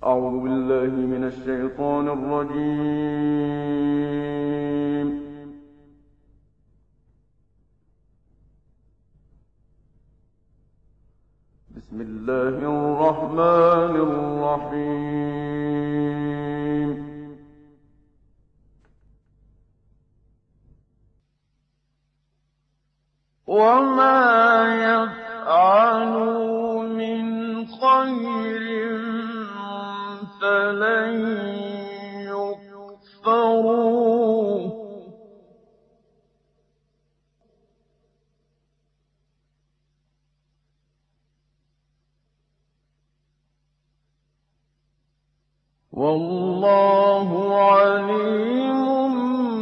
أعوذ بالله من الشيطان الرجيم. بسم الله الرحمن الرحيم. وما يفعلوا من خير فلن يكفروه والله عليم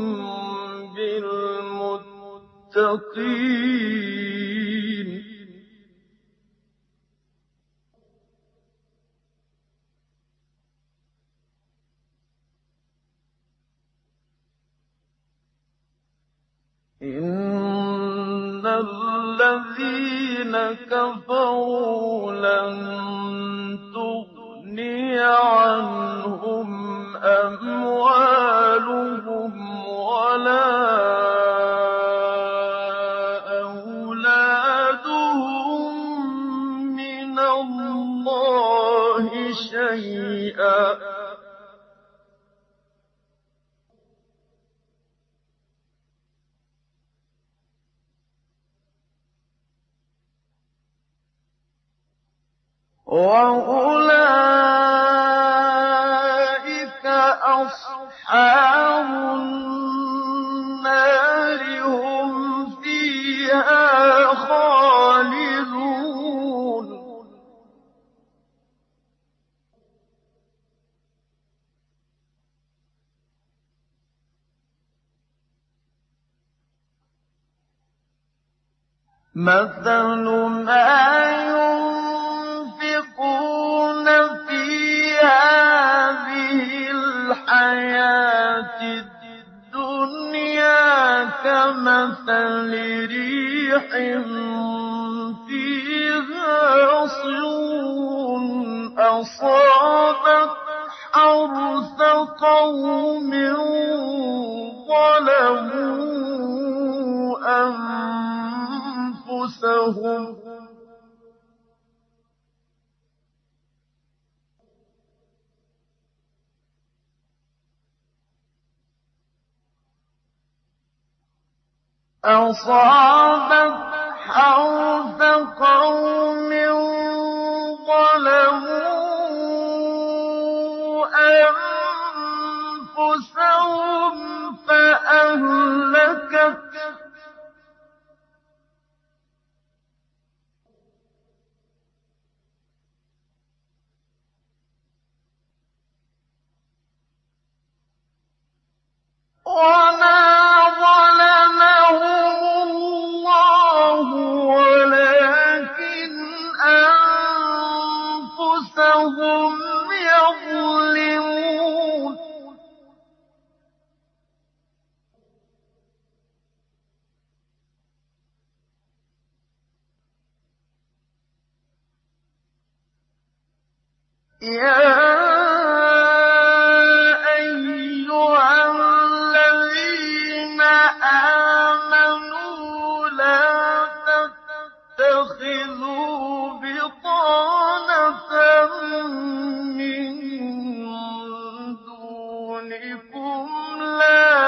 بالمتقين. إن الذين كفروا لن تغني عنهم أموالهم ولا أولادهم من الله شيئا وأولئك أصحاب النار هم فيها خالدون. مثل ما ينفقون في هذه الحياة الدنيا كمثل ريح فيها صر أصابت حرث قوم ظلموا أنفسهم فأهلكت وما ظلمهم الله ولكن أنفسهم يظلمون. يا أيها الذين آمنوا لا تتخذوا بطانة من دونكم لا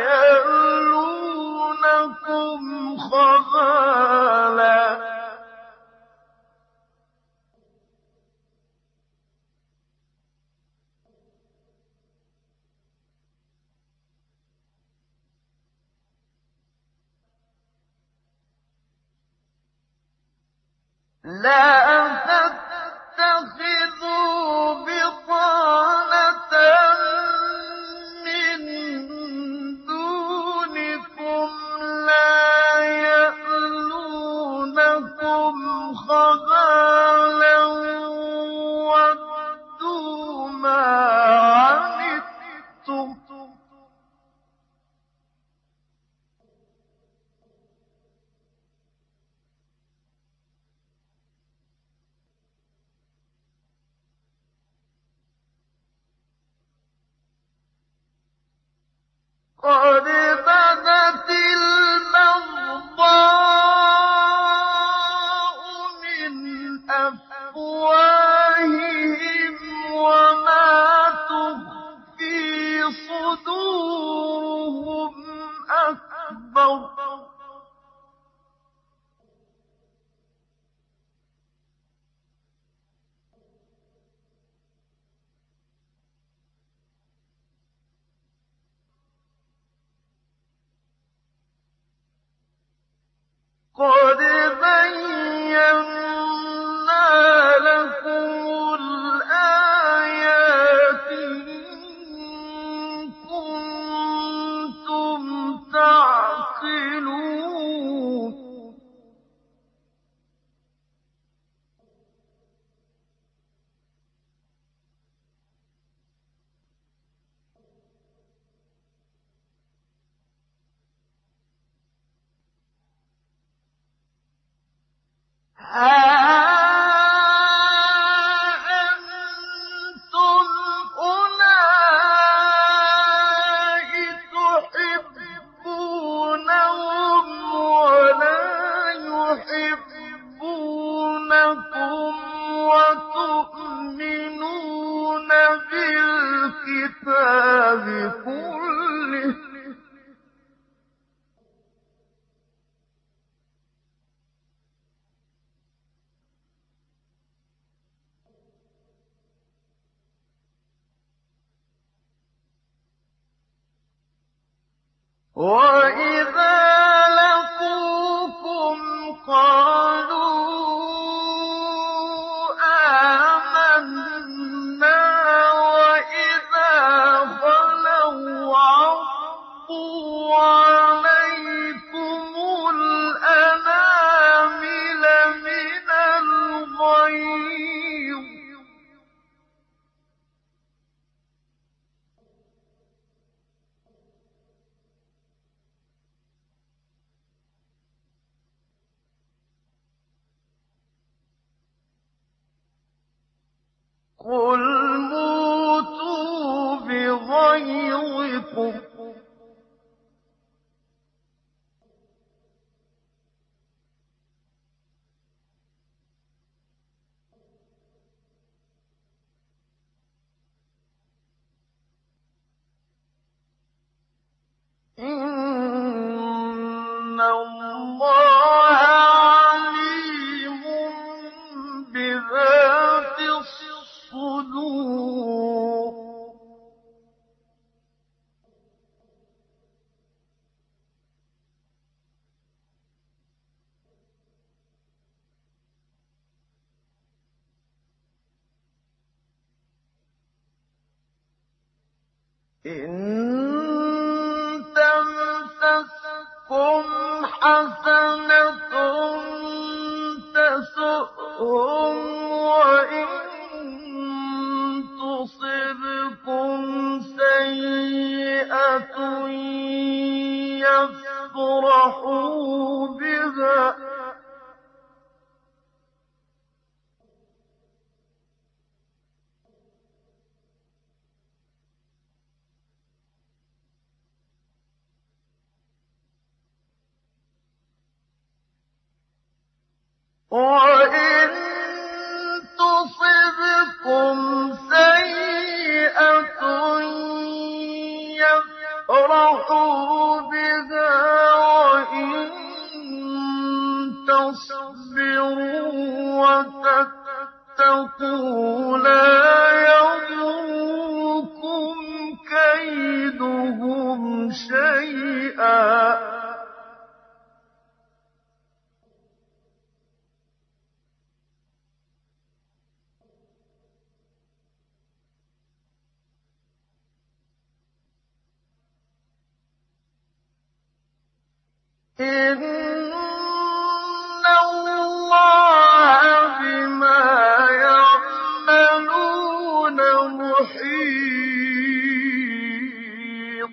يألونكم خبالا من دونكم لا يألونكم خبالا ودوا ما عنتم قَدْ بَدَتِ الْبَغْضَاءُ مِنْ أَفْوَاهِهِمْ وَمَا تُخْفِي صُدُورُهُمْ أَكْبَرُ قَدْ بَيَّنَّا لَكُمُ الْآيَاتِ إِن كُنتُمْ تَعْقِلُونَ ها أنتم أولئك تحبونهم ولا يحبونكم وتؤمنون بالكتاب كله وَإِذَا لَقُوكُمْ قَالُوا آمَنَّا وَإِذَا خَلَوْا عَضُّوا عَلَيْكُمُ الْأَنَامِلَ مِنَ الْغَيْظِ قُلْ مُوتُوا بِغَيْظِكُمْ إِنَّ اللَّهَ عَلِيمٌ بِذَاتِ الصُّدُورِ إِن تَمْسَسْكُمْ حَسَنَةٌ تَسُؤْهُمْ وَإِن تُصِبْكُمْ سَيِّئَةٌ يَفْرَحُوا بِهَا ۖ وَإِن تُصِبْكُمْ سَيِّئَةٌ يَفْرَحُوا بِهَا ۖ وَإِن تَصْبِرُوا وَتَتَّقُوا لَا يَضُرُّكُمْ كَيْدُهُمْ شَيْئًا ۗ إِنَّ اللَّهَ بِمَا يَعْمَلُونَ مُحِيطٌ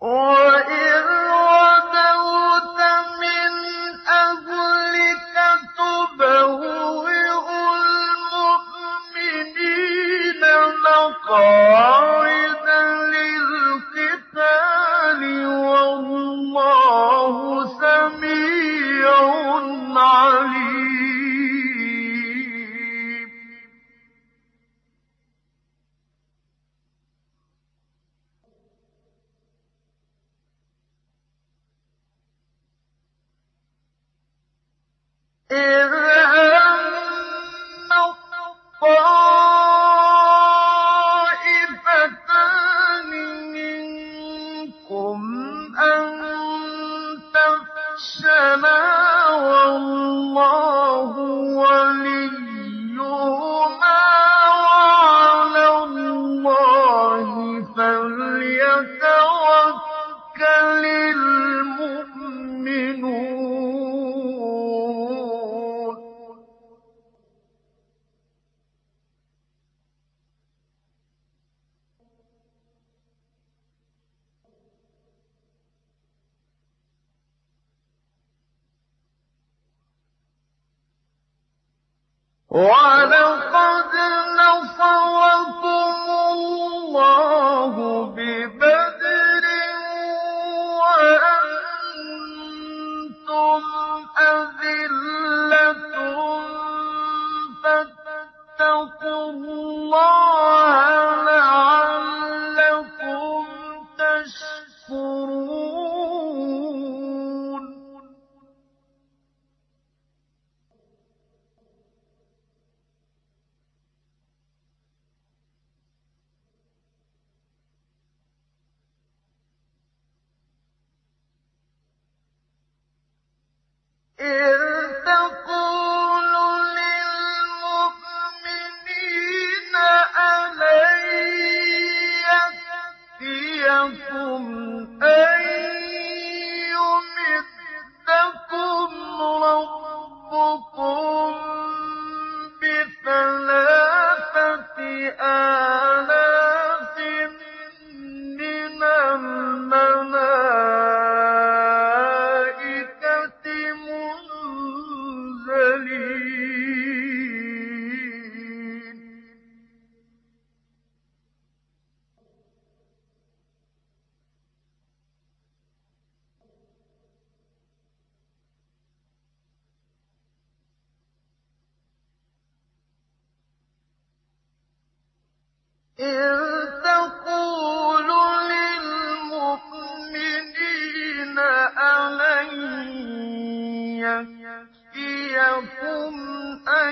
وَإِذْ غَدَوْتَ مِنْ أَهْلِكَ تُبَوِّئُ الْمُؤْمِنِينَ مَقَاعِدَ لِلْقِتَالِ ۗ وَاللَّهُ سَمِيعٌ عَلِيمٌ. إِذْ هَمَّ الطَّائِفَتَانِ مِنكُمْ أَن تَفْشَلَا وَاللَّهُ وَلِيُّهُمَا وَعَلَى اللَّهِ فَلْيَتَوَكَّلِ الْمُؤْمِنُونَ. وَلَقَدْ نَصَرَكُمُ اللَّهُ بِبَدْرٍ وَأَنتُمْ أَذِلَّةٌ فَاتَّقُوا اللَّهَ لَعَلَّكُمْ تَشْكُرُونَ. إِذْ تَقُولُ لِلْمُؤْمِنِينَ أَلَن يَكْفِيَكُمْ أَن يُمِدَّكُمْ رَبُّكُم بِثَلَاثَةِ آلَافٍ مِّنَ الْمَلَائِكَةِ مُنزَلِينَ. إِذْ تَقُولُ لِلْمُؤْمِنِينَ أَلَن يَكْفِيَكُمْ أَن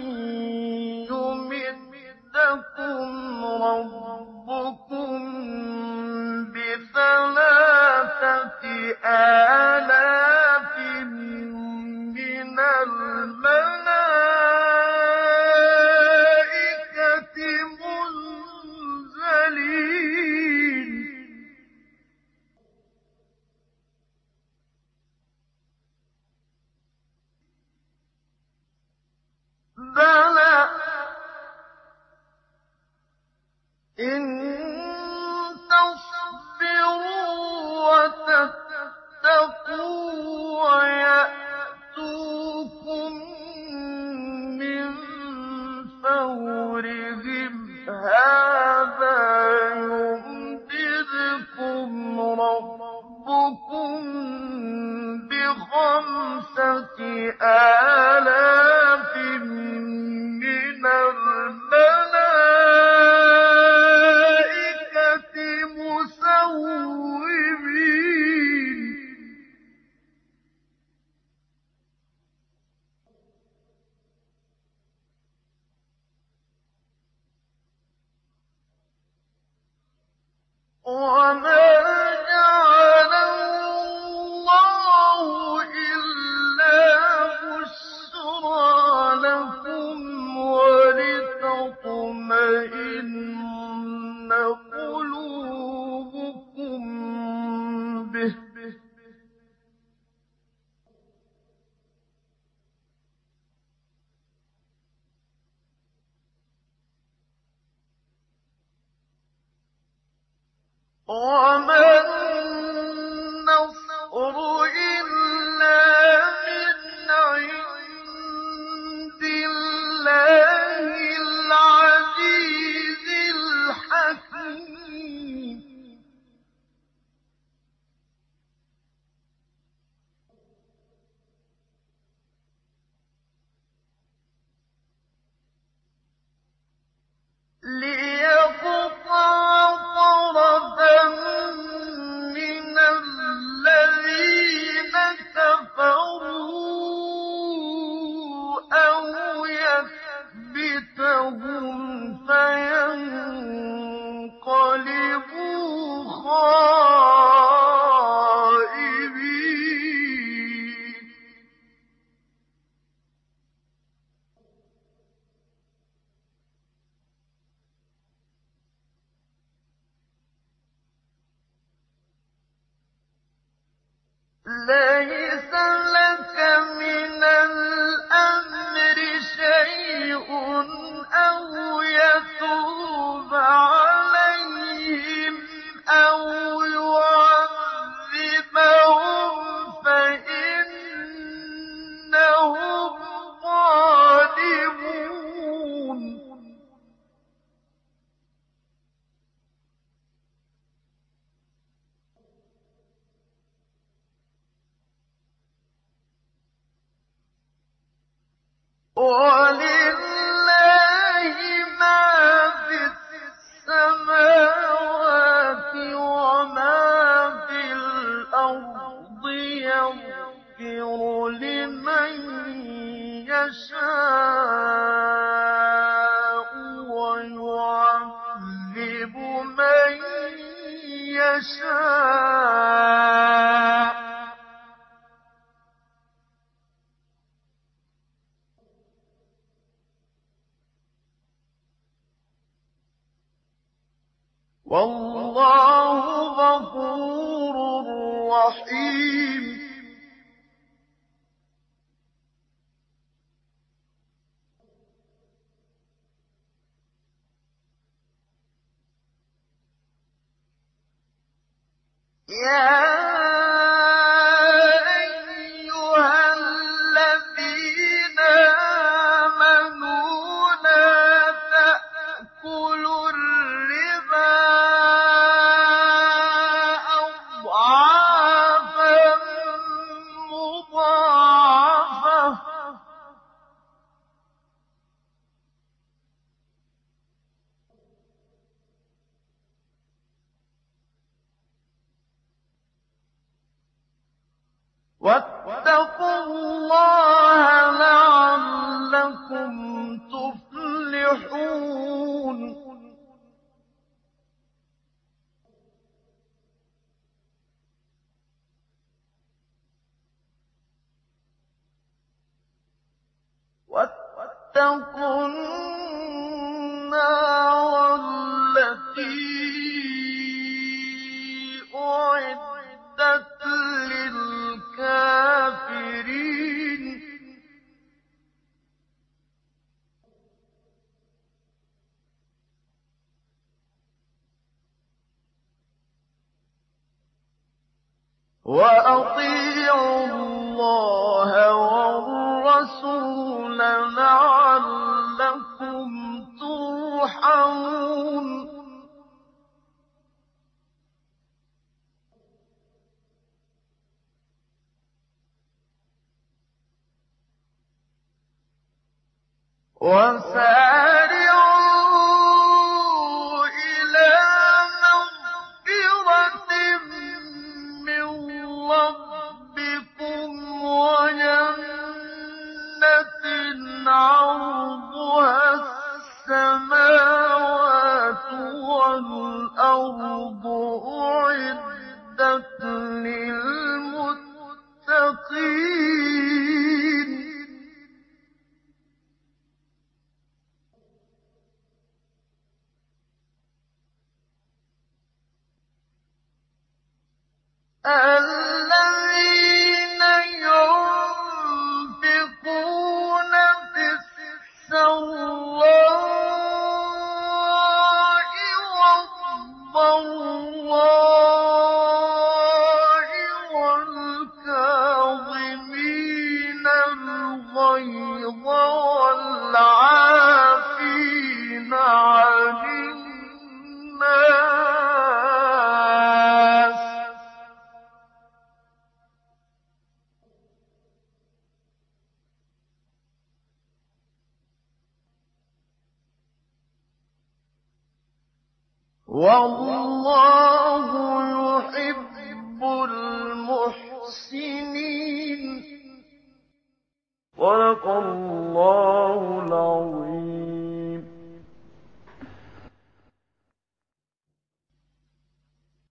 يُمِدَّكُمْ رَبُّكُم بِثَلَاثَةِ آلَافٍ مِّنَ الْمَلَائِكَةِ مُنزَلِينَ. بَلَىٰ إِن تَصْبِرُوا وَتَتَّقُوا وَيَأْتُوكُم مِّن فَوْرِهِمْ هَٰذَا يُمْدِدْكُمْ رَبُّكُم بِخَمْسَةِ آلَافٍ مِّنَ الْمَلَائِكَةِ مُسَوِّمِينَ. وَمَا جَعَلَهُ اللَّهُ إِلَّا بُشْرَىٰ لَكُمْ وَلِتَطْمَئِنَّ قُلُوبُكُم بِهِ ۗ وَمَا لَيْسَ لَكَ مِنَ الْأَمْرِ شَيْءٌ أَوْ يَتُوبَ عَلَيْهِمْ أَوْ يُعَذِّبَهُمْ فَإِنَّهُمْ ظَالِمُونَ وَلِلَّهِ مَا فِي السَّمَاوَاتِ وَمَا فِي الْأَرْضِ ۚ يَغْفِرُ لِمَن يَشَاءُ وَيُعَذِّبُ مَن يَشَاءُ ۚ وَاللَّهُ غَفُورٌ رَّحِيمٌ يَا أَيُّهَا الَّذِينَ آمَنُوا لَا تَأْكُلُوا الرِّبَا أَضْعَافًا مُّضَاعَفَةً ۖ وَاتَّقُوا اللَّهَ لَعَلَّكُمْ تُفْلِحُونَ وَاتَّقُوا النَّارَ الَّتِي أُعِدَّتْ لِلْكَافِرِينَ وَأَطِيعُوا اللَّهَ وَالرَّسُولَ لَعَلَّكُمْ تُرْحَمُونَ وَسَارِعُوا إِلَىٰ مَغْفِرَةٍ مِّن رَّبِّكُمْ وَجَنَّةٍ عَرْضُهَا السَّمَاوَاتُ وَالْأَرْضُ أُعِدَّتْ لِلْمُتَّقِينَ الَّذِينَ يُنفِقُونَ فِي السَّرَّاءِ وَالضَّرَّاءِ وَالْكَاظِمِينَ الْغَيْظَ وَالْعَافِينَ عَنِ النَّاسِ ۗ وَاللَّهُ